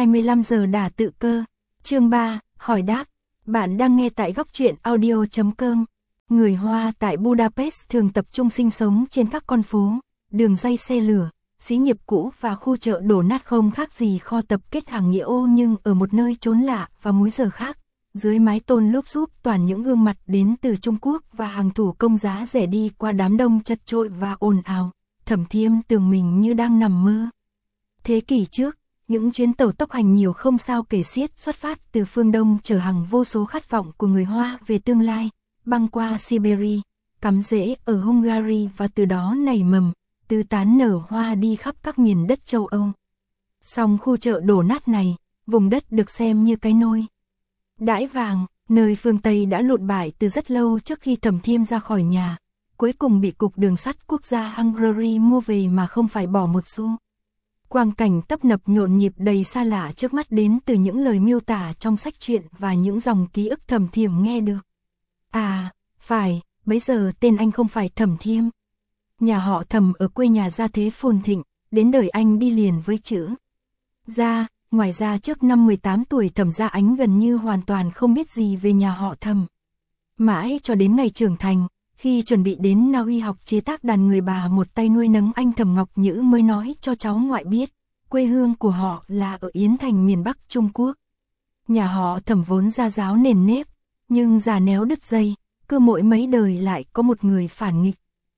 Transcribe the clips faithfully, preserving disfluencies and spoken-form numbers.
hai mươi lăm giờ đả tự cơ. Chương ba, hỏi đáp. Bạn đang nghe tại góc truyện audio chấm com. Người Hoa tại Budapest thường tập trung sinh sống trên các con phố, đường ray xe lửa, xí nghiệp cũ và khu chợ đổ nát không khác gì kho tập kết hàng nghĩa ô, nhưng ở một nơi trốn lạ và múi giờ khác. Dưới mái tôn lốp xúp toàn những gương mặt đến từ Trung Quốc và hàng thủ công giá rẻ đi qua đám đông chật chội và ồn ào. Thẩm Thiêm tưởng mình như đang nằm mơ. Thế kỷ trước, những chuyến tàu tốc hành nhiều không sao kể xiết xuất phát từ phương Đông chở hàng vô số khát vọng của người Hoa về tương lai, băng qua Siberia, cắm rễ ở Hungary và từ đó nảy mầm, tứ tán nở hoa đi khắp các miền đất châu Âu. Song khu chợ đổ nát này, vùng đất được xem như cái nôi đãi vàng, nơi phương Tây đã lụn bại từ rất lâu trước khi Thẩm Thiêm ra khỏi nhà, cuối cùng bị Cục Đường sắt Quốc gia Hungary mua về mà không phải bỏ một xu. Quang cảnh tấp nập nhộn nhịp đầy xa lạ trước mắt đến từ những lời miêu tả trong sách truyện và những dòng ký ức Thẩm Thiêm nghe được. À, phải, bấy giờ tên anh không phải Thẩm Thiêm. Nhà họ Thẩm ở quê nhà gia thế phồn thịnh, đến đời anh đi liền với chữ gia. Ngoài ra trước năm mười tám tuổi Thẩm Gia Ánh gần như hoàn toàn không biết gì về nhà họ Thẩm. Mãi cho đến ngày trưởng thành, khi chuẩn bị đến Na Uy học chế tác đàn, người bà một tay nuôi nấng anh Thẩm Ngọc Nhữ mới nói cho cháu ngoại biết, quê hương của họ là ở Yến Thành miền Bắc Trung Quốc. Nhà họ Thẩm vốn gia giáo nền nếp, nhưng già néo đứt dây, cứ mỗi mấy đời lại có một người phản nghịch.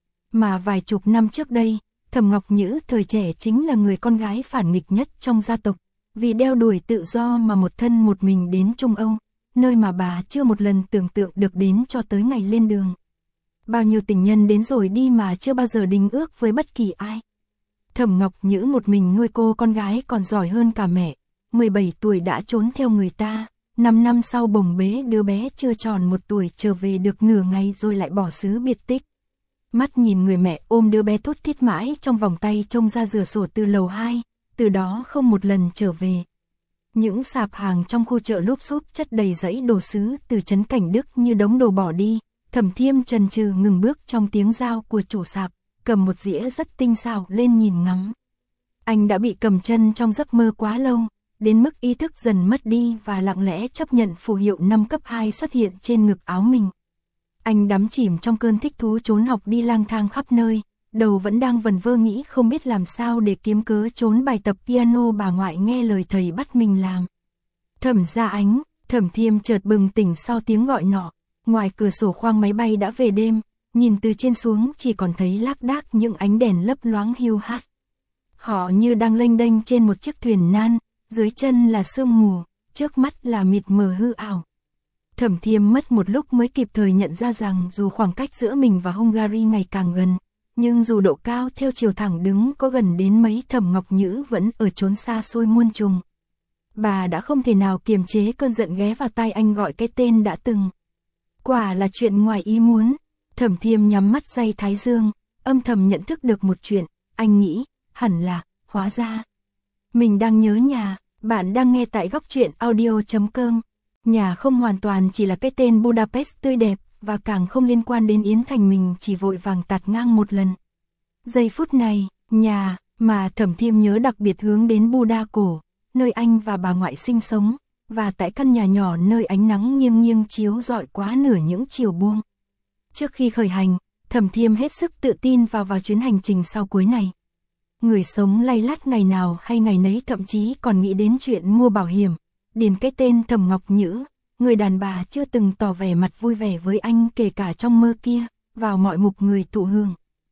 Mà vài chục năm trước đây, Thẩm Ngọc Nhữ thời trẻ chính là người con gái phản nghịch nhất trong gia tộc, vì đeo đuổi tự do mà một thân một mình đến Trung Âu, nơi mà bà chưa một lần tưởng tượng được đến cho tới ngày lên đường. Bao nhiêu tình nhân đến rồi đi mà chưa bao giờ đính ước với bất kỳ ai. Thẩm Ngọc Nhữ một mình nuôi cô con gái còn giỏi hơn cả mẹ, mười bảy tuổi đã trốn theo người ta, năm năm sau bồng bế đứa bé chưa tròn một tuổi trở về được nửa ngày rồi lại bỏ xứ biệt tích. Mắt nhìn người mẹ ôm đứa bé thút thít mãi trong vòng tay trông ra rửa sổ từ lầu hai, từ đó không một lần trở về. Những sạp hàng trong khu chợ lúp xúp chất đầy dãy đồ sứ từ trấn Cảnh Đức như đống đồ bỏ đi. Thẩm Thiêm chần chừ ngừng bước trong tiếng giao của chủ sạp, cầm một dĩa rất tinh xảo lên nhìn ngắm. Anh đã bị cầm chân trong giấc mơ quá lâu, đến mức ý thức dần mất đi và lặng lẽ chấp nhận phù hiệu năm cấp hai xuất hiện trên ngực áo mình. Anh đắm chìm trong cơn thích thú trốn học đi lang thang khắp nơi, đầu vẫn đang vần vơ nghĩ không biết làm sao để kiếm cớ trốn bài tập piano bà ngoại nghe lời thầy bắt mình làm. Thẩm Gia Ánh, Thẩm Thiêm chợt bừng tỉnh sau tiếng gọi nọ. Ngoài cửa sổ khoang máy bay đã về đêm, nhìn từ trên xuống chỉ còn thấy lác đác những ánh đèn lấp loáng hiu hắt. Họ như đang lênh đênh trên một chiếc thuyền nan, dưới chân là sương mù, trước mắt là mịt mờ hư ảo. Thẩm Thiêm mất một lúc mới kịp thời nhận ra rằng dù khoảng cách giữa mình và Hungary ngày càng gần, nhưng dù độ cao theo chiều thẳng đứng có gần đến mấy, Thẩm Ngọc Nhữ vẫn ở chốn xa xôi muôn trùng. Bà đã không thể nào kiềm chế cơn giận ghé vào tai anh gọi cái tên đã từng. Quả là chuyện ngoài ý muốn. Thẩm Thiêm nhắm mắt day thái dương, âm thầm nhận thức được một chuyện, anh nghĩ, hẳn là, hóa ra mình đang nhớ nhà. Bạn đang nghe tại góc truyện audio chấm com. Nhà không hoàn toàn chỉ là cái tên Budapest tươi đẹp, và càng không liên quan đến Yến Thành mình chỉ vội vàng tạt ngang một lần. Giây phút này, nhà mà Thẩm Thiêm nhớ đặc biệt hướng đến Buda cổ, nơi anh và bà ngoại sinh sống, và tại căn nhà nhỏ nơi ánh nắng nghiêng nghiêng chiếu rọi quá nửa những chiều buông. Trước khi khởi hành, Thẩm Thiêm hết sức tự tin vào vào chuyến hành trình sau cuối này. Người sống lay lắt ngày nào hay ngày nấy, thậm chí còn nghĩ đến chuyện mua bảo hiểm, điền cái tên Thẩm Ngọc Nhữ, người đàn bà chưa từng tỏ vẻ mặt vui vẻ với anh kể cả trong mơ kia, vào mọi mục người thụ hưởng.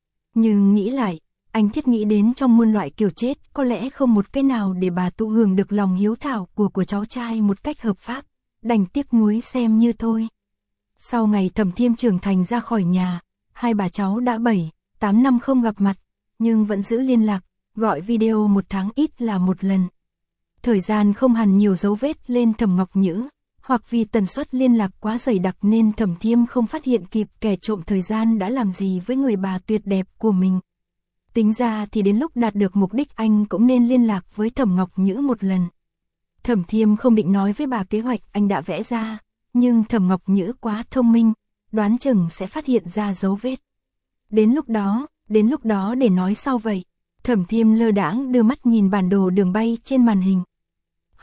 Nhưng nghĩ lại, anh thiết nghĩ đến trong muôn loại kiểu chết, có lẽ không một cái nào để bà thụ hưởng được lòng hiếu thảo của của cháu trai một cách hợp pháp, đành tiếc nuối xem như thôi. Sau ngày Thẩm Thiêm trưởng thành ra khỏi nhà, hai bà cháu đã bảy, tám năm không gặp mặt, nhưng vẫn giữ liên lạc, gọi video một tháng ít là một lần. Thời gian không hẳn nhiều dấu vết lên Thẩm Ngọc Nhữ, hoặc vì tần suất liên lạc quá dày đặc nên Thẩm Thiêm không phát hiện kịp kẻ trộm thời gian đã làm gì với người bà tuyệt đẹp của mình. Tính ra thì đến lúc đạt được mục đích anh cũng nên liên lạc với Thẩm Ngọc Nhữ một lần. Thẩm Thiêm không định nói với bà kế hoạch anh đã vẽ ra, nhưng Thẩm Ngọc Nhữ quá thông minh, đoán chừng sẽ phát hiện ra dấu vết. Đến lúc đó, đến lúc đó để nói sau vậy. Thẩm Thiêm lơ đãng đưa mắt nhìn bản đồ đường bay trên màn hình.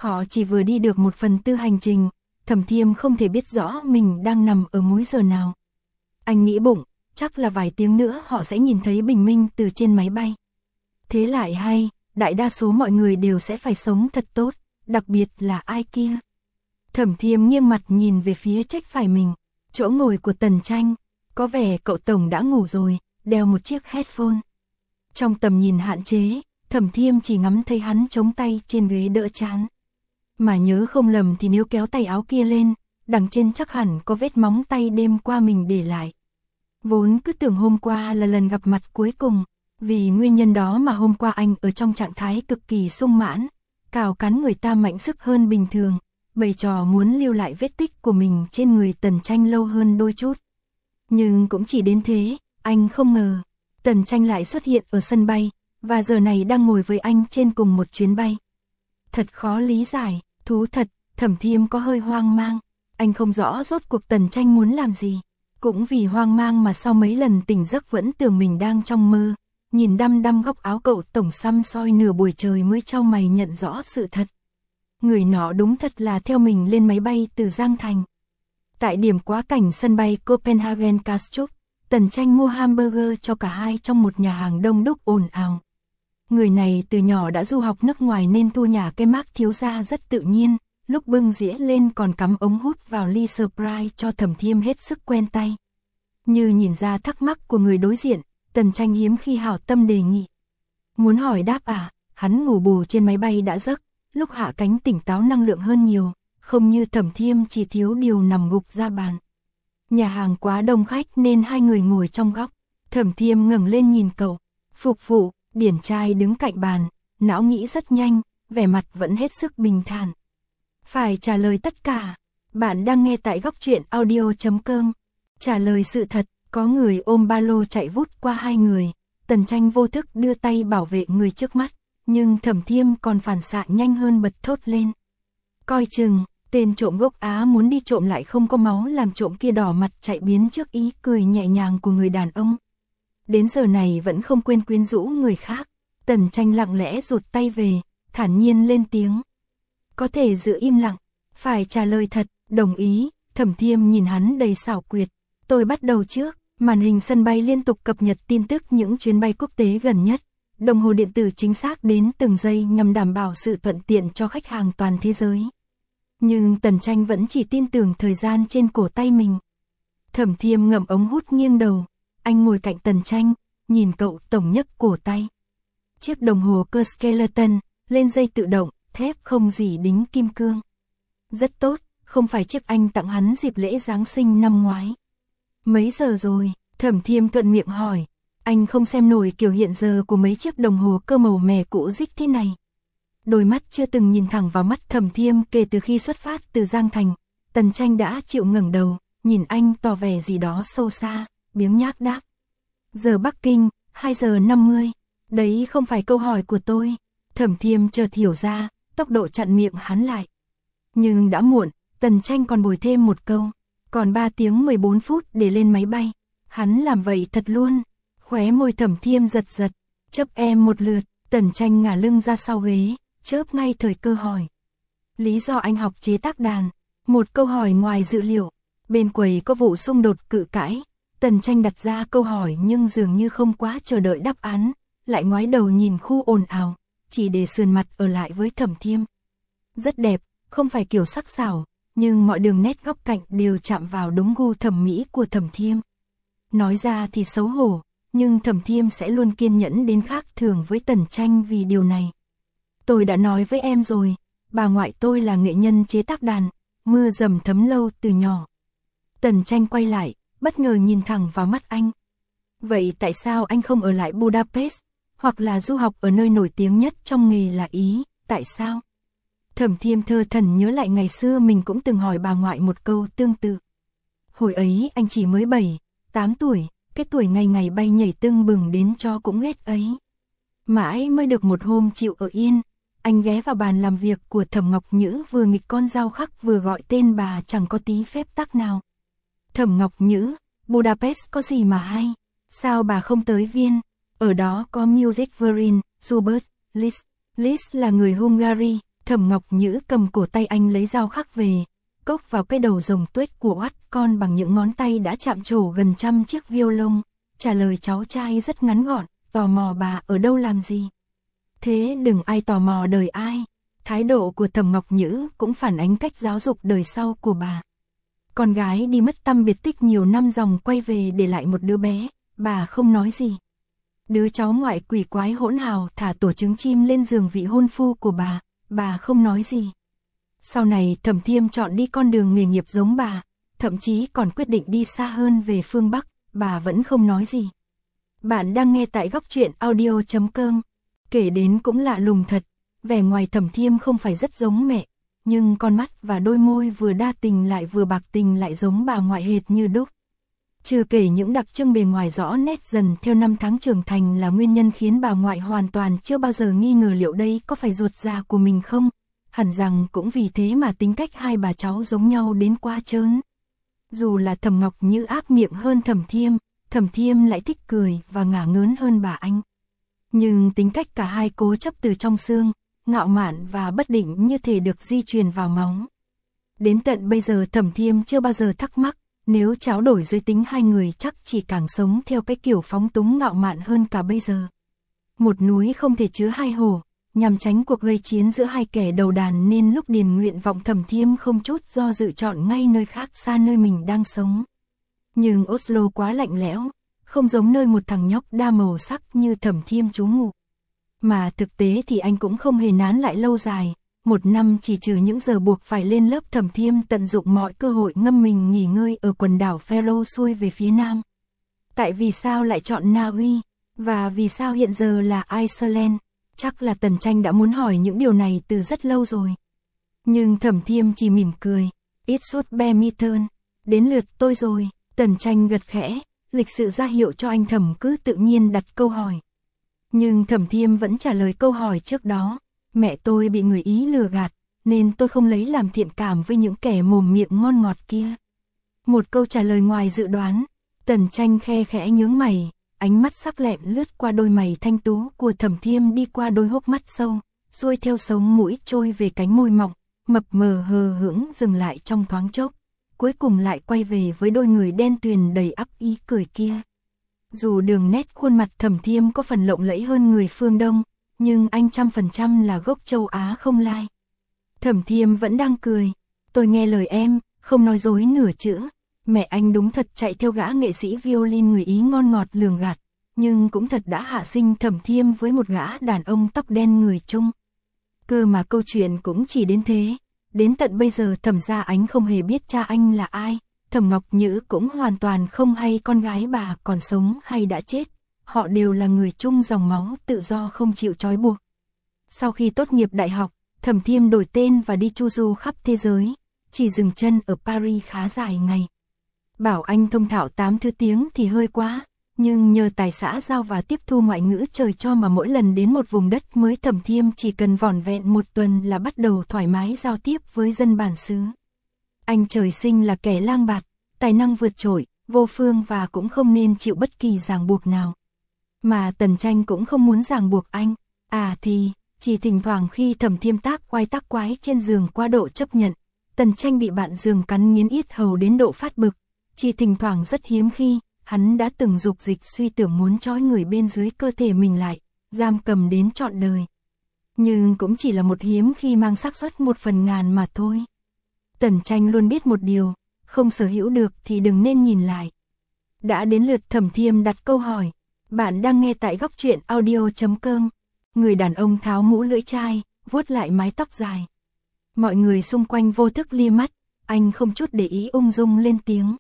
Họ chỉ vừa đi được một phần tư hành trình, Thẩm Thiêm không thể biết rõ mình đang nằm ở múi giờ nào. Anh nghĩ bụng, chắc là vài tiếng nữa họ sẽ nhìn thấy bình minh từ trên máy bay. Thế lại hay, đại đa số mọi người đều sẽ phải sống thật tốt, đặc biệt là ai kia. Thẩm Thiêm nghiêng mặt nhìn về phía trách phải mình, chỗ ngồi của Tần Tranh, có vẻ cậu tổng đã ngủ rồi, đeo một chiếc headphone. Trong tầm nhìn hạn chế, Thẩm Thiêm chỉ ngắm thấy hắn chống tay trên ghế đỡ trán. Mà nhớ không lầm thì nếu kéo tay áo kia lên, đằng trên chắc hẳn có vết móng tay đêm qua mình để lại. Vốn cứ tưởng hôm qua là lần gặp mặt cuối cùng, vì nguyên nhân đó mà hôm qua anh ở trong trạng thái cực kỳ sung mãn, cào cắn người ta mạnh sức hơn bình thường, bày trò muốn lưu lại vết tích của mình trên người Tần Tranh lâu hơn đôi chút. Nhưng cũng chỉ đến thế, anh không ngờ, Tần Tranh lại xuất hiện ở sân bay, và giờ này đang ngồi với anh trên cùng một chuyến bay. Thật khó lý giải, thú thật, Thẩm Thiêm có hơi hoang mang, anh không rõ rốt cuộc Tần Tranh muốn làm gì. Cũng vì hoang mang mà sau mấy lần tỉnh giấc vẫn tưởng mình đang trong mơ, nhìn đăm đăm góc áo cậu tổng xăm soi nửa buổi trời mới chau mày nhận rõ sự thật. Người nọ đúng thật là theo mình lên máy bay từ Giang Thành. Tại điểm quá cảnh sân bay Copenhagen Kastrup, Tần Tranh mua hamburger cho cả hai trong một nhà hàng đông đúc ồn ào. Người này từ nhỏ đã du học nước ngoài nên thu nhà cái mác thiếu gia rất tự nhiên, lúc bưng dĩa lên còn cắm ống hút vào ly Sprite cho Thẩm Thiêm hết sức quen tay. Như nhìn ra thắc mắc của người đối diện, Tần Tranh hiếm khi hảo tâm đề nghị. Muốn hỏi đáp à, hắn ngủ bù trên máy bay đã giấc, lúc hạ cánh tỉnh táo năng lượng hơn nhiều, không như Thẩm Thiêm chỉ thiếu điều nằm gục ra bàn. Nhà hàng quá đông khách nên hai người ngồi trong góc, Thẩm Thiêm ngẩng lên nhìn cậu, phục vụ, điển trai đứng cạnh bàn, não nghĩ rất nhanh, vẻ mặt vẫn hết sức bình thản. Phải trả lời tất cả, bạn đang nghe tại góc truyện audio chấm com. Trả lời sự thật, có người ôm ba lô chạy vút qua hai người, Tần Tranh vô thức đưa tay bảo vệ người trước mắt, nhưng Thẩm Thiêm còn phản xạ nhanh hơn bật thốt lên. Coi chừng, tên trộm gốc Á muốn đi trộm lại không có máu làm trộm kia đỏ mặt chạy biến trước ý cười nhẹ nhàng của người đàn ông. Đến giờ này vẫn không quên quyến rũ người khác, Tần Tranh lặng lẽ rụt tay về, thản nhiên lên tiếng. Có thể giữ im lặng, phải trả lời thật, đồng ý, Thẩm Thiêm nhìn hắn đầy xảo quyệt. Tôi bắt đầu trước, màn hình sân bay liên tục cập nhật tin tức những chuyến bay quốc tế gần nhất, đồng hồ điện tử chính xác đến từng giây nhằm đảm bảo sự thuận tiện cho khách hàng toàn thế giới. Nhưng Tần Tranh vẫn chỉ tin tưởng thời gian trên cổ tay mình. Thẩm Thiêm ngậm ống hút nghiêng đầu, anh ngồi cạnh Tần Tranh, nhìn cậu tổng nhấc cổ tay. Chiếc đồng hồ cơ skeleton, lên dây tự động, thép không gì đính kim cương. Rất tốt, không phải chiếc anh tặng hắn dịp lễ Giáng sinh năm ngoái. Mấy giờ rồi? Thẩm Thiêm thuận miệng hỏi. Anh không xem nổi kiểu hiện giờ của mấy chiếc đồng hồ cơ màu mè cũ rích thế này. Đôi mắt chưa từng nhìn thẳng vào mắt Thẩm Thiêm kể từ khi xuất phát từ Giang Thành. Tần Tranh đã chịu ngẩng đầu, nhìn anh tỏ vẻ gì đó sâu xa, biếng nhác đáp. Giờ Bắc Kinh, hai giờ năm mươi. Đấy không phải câu hỏi của tôi. Thẩm Thiêm chợt hiểu ra, tốc độ chặn miệng hắn lại. Nhưng đã muộn, Tần Tranh còn bồi thêm một câu. Còn ba tiếng mười bốn phút để lên máy bay. Hắn làm vậy thật luôn. Khóe môi Thẩm Thiêm giật giật. Chớp em một lượt, Tần Tranh ngả lưng ra sau ghế, chớp ngay thời cơ hỏi. Lý do anh học chế tác đàn. Một câu hỏi ngoài dự liệu. Bên quầy có vụ xung đột cự cãi. Tần Tranh đặt ra câu hỏi nhưng dường như không quá chờ đợi đáp án. Lại ngoái đầu nhìn khu ồn ào, chỉ để sườn mặt ở lại với Thẩm Thiêm. Rất đẹp, không phải kiểu sắc sảo, nhưng mọi đường nét góc cạnh đều chạm vào đúng gu thẩm mỹ của Thẩm Thiêm. Nói ra thì xấu hổ, nhưng Thẩm Thiêm sẽ luôn kiên nhẫn đến khác thường với Tần Tranh vì điều này. Tôi đã nói với em rồi, bà ngoại tôi là nghệ nhân chế tác đàn, mưa dầm thấm lâu từ nhỏ. Tần Tranh quay lại, bất ngờ nhìn thẳng vào mắt anh. Vậy tại sao anh không ở lại Budapest, hoặc là du học ở nơi nổi tiếng nhất trong nghề là Ý, tại sao? Thẩm Thiêm thơ thẩn nhớ lại ngày xưa mình cũng từng hỏi bà ngoại một câu tương tự. Hồi ấy anh chỉ mới bảy, tám tuổi, cái tuổi ngày ngày bay nhảy tưng bừng đến cho cũng ghét ấy. Mãi mới được một hôm chịu ở yên, anh ghé vào bàn làm việc của Thẩm Ngọc Nhữ vừa nghịch con dao khắc vừa gọi tên bà chẳng có tí phép tắc nào. Thẩm Ngọc Nhữ, Budapest có gì mà hay, sao bà không tới Viên? Ở đó có Music Verin, Schubert, Liszt. Liszt là người Hungary. Thẩm Ngọc Nhữ cầm cổ tay anh lấy dao khắc về, cốc vào cái đầu rồng tuếch của oát con bằng những ngón tay đã chạm trổ gần trăm chiếc violon, trả lời cháu trai rất ngắn gọn, tò mò bà ở đâu làm gì. Thế đừng ai tò mò đời ai. Thái độ của Thẩm Ngọc Nhữ cũng phản ánh cách giáo dục đời sau của bà. Con gái đi mất tăm biệt tích nhiều năm dòng quay về để lại một đứa bé, bà không nói gì. Đứa cháu ngoại quỷ quái hỗn hào thả tổ trứng chim lên giường vị hôn phu của bà, bà không nói gì. Sau này Thẩm Thiêm chọn đi con đường nghề nghiệp giống bà, thậm chí còn quyết định đi xa hơn về phương Bắc, bà vẫn không nói gì. Bạn đang nghe tại góc truyện audio chấm com. Kể đến cũng lạ lùng thật, vẻ ngoài Thẩm Thiêm không phải rất giống mẹ, nhưng con mắt và đôi môi vừa đa tình lại vừa bạc tình lại giống bà ngoại hệt như đúc. Chưa kể những đặc trưng bề ngoài rõ nét dần theo năm tháng trưởng thành là nguyên nhân khiến bà ngoại hoàn toàn chưa bao giờ nghi ngờ liệu đây có phải ruột già của mình không, hẳn rằng cũng vì thế mà tính cách hai bà cháu giống nhau đến quá trớn. Dù là Thẩm Ngọc Như ác miệng hơn Thẩm Thiêm, Thẩm Thiêm lại thích cười và ngả ngớn hơn bà anh. Nhưng tính cách cả hai cố chấp từ trong xương, ngạo mạn và bất định như thể được di truyền vào máu. Đến tận bây giờ Thẩm Thiêm chưa bao giờ thắc mắc, nếu tráo đổi giới tính hai người chắc chỉ càng sống theo cái kiểu phóng túng ngạo mạn hơn cả bây giờ. Một núi không thể chứa hai hồ, nhằm tránh cuộc gây chiến giữa hai kẻ đầu đàn nên lúc điền nguyện vọng Thẩm Thiêm không chút do dự chọn ngay nơi khác xa nơi mình đang sống. Nhưng Oslo quá lạnh lẽo, không giống nơi một thằng nhóc đa màu sắc như Thẩm Thiêm trú ngụ. Mà thực tế thì anh cũng không hề nán lại lâu dài, một năm chỉ trừ những giờ buộc phải lên lớp Thẩm Thiêm tận dụng mọi cơ hội ngâm mình nghỉ ngơi ở quần đảo Faroe xuôi về phía nam. Tại vì sao lại chọn Na Uy, và vì sao hiện giờ là Iceland, chắc là Tần Tranh đã muốn hỏi những điều này từ rất lâu rồi. Nhưng Thẩm Thiêm chỉ mỉm cười, It should be my turn, đến lượt tôi rồi. Tần Tranh gật khẽ, lịch sự ra hiệu cho anh Thẩm cứ tự nhiên đặt câu hỏi. Nhưng Thẩm Thiêm vẫn trả lời câu hỏi trước đó, mẹ tôi bị người Ý lừa gạt, nên tôi không lấy làm thiện cảm với những kẻ mồm miệng ngon ngọt kia. Một câu trả lời ngoài dự đoán, Tần Tranh khe khẽ nhướng mày, ánh mắt sắc lẹm lướt qua đôi mày thanh tú của Thẩm Thiêm đi qua đôi hốc mắt sâu, xuôi theo sống mũi trôi về cánh môi mọng, mập mờ hờ hững dừng lại trong thoáng chốc, cuối cùng lại quay về với đôi người đen tuyền đầy ắp ý cười kia. Dù đường nét khuôn mặt Thẩm Thiêm có phần lộng lẫy hơn người phương Đông, nhưng anh trăm phần trăm là gốc châu Á không lai. Thẩm Thiêm vẫn đang cười, tôi nghe lời em, không nói dối nửa chữ. Mẹ anh đúng thật chạy theo gã nghệ sĩ violin người Ý ngon ngọt lường gạt, nhưng cũng thật đã hạ sinh Thẩm Thiêm với một gã đàn ông tóc đen người Trung. Cơ mà câu chuyện cũng chỉ đến thế, đến tận bây giờ Thẩm Gia Ánh không hề biết cha anh là ai, Thẩm Ngọc Nhữ cũng hoàn toàn không hay con gái bà còn sống hay đã chết, họ đều là người chung dòng máu tự do không chịu trói buộc. Sau khi tốt nghiệp đại học, Thẩm Thiêm đổi tên và đi chu du khắp thế giới, chỉ dừng chân ở Paris khá dài ngày. Bảo anh thông thạo tám thứ tiếng thì hơi quá, nhưng nhờ tài xã giao và tiếp thu ngoại ngữ trời cho mà mỗi lần đến một vùng đất mới Thẩm Thiêm chỉ cần vỏn vẹn một tuần là bắt đầu thoải mái giao tiếp với dân bản xứ. Anh trời sinh là kẻ lang bạt, tài năng vượt trội, vô phương và cũng không nên chịu bất kỳ ràng buộc nào. Mà Tần Tranh cũng không muốn ràng buộc anh, à thì, chỉ thỉnh thoảng khi Thẩm Thiêm tác quái tác quái trên giường qua độ chấp nhận, Tần Tranh bị bạn giường cắn nghiến yết hầu đến độ phát bực, chỉ thỉnh thoảng rất hiếm khi, hắn đã từng dục dịch suy tưởng muốn trói người bên dưới cơ thể mình lại, giam cầm đến trọn đời. Nhưng cũng chỉ là một hiếm khi mang xác suất một phần ngàn mà thôi. Tần Tranh luôn biết một điều, không sở hữu được thì đừng nên nhìn lại. Đã đến lượt Thẩm Thiêm đặt câu hỏi, bạn đang nghe tại góc truyện audio chấm com. Người đàn ông tháo mũ lưỡi chai, vuốt lại mái tóc dài. Mọi người xung quanh vô thức lia mắt, anh không chút để ý ung dung lên tiếng.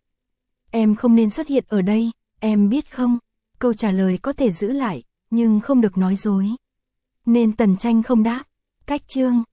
Em không nên xuất hiện ở đây, em biết không? Câu trả lời có thể giữ lại, nhưng không được nói dối. Nên Tần Tranh không đáp. Cách chương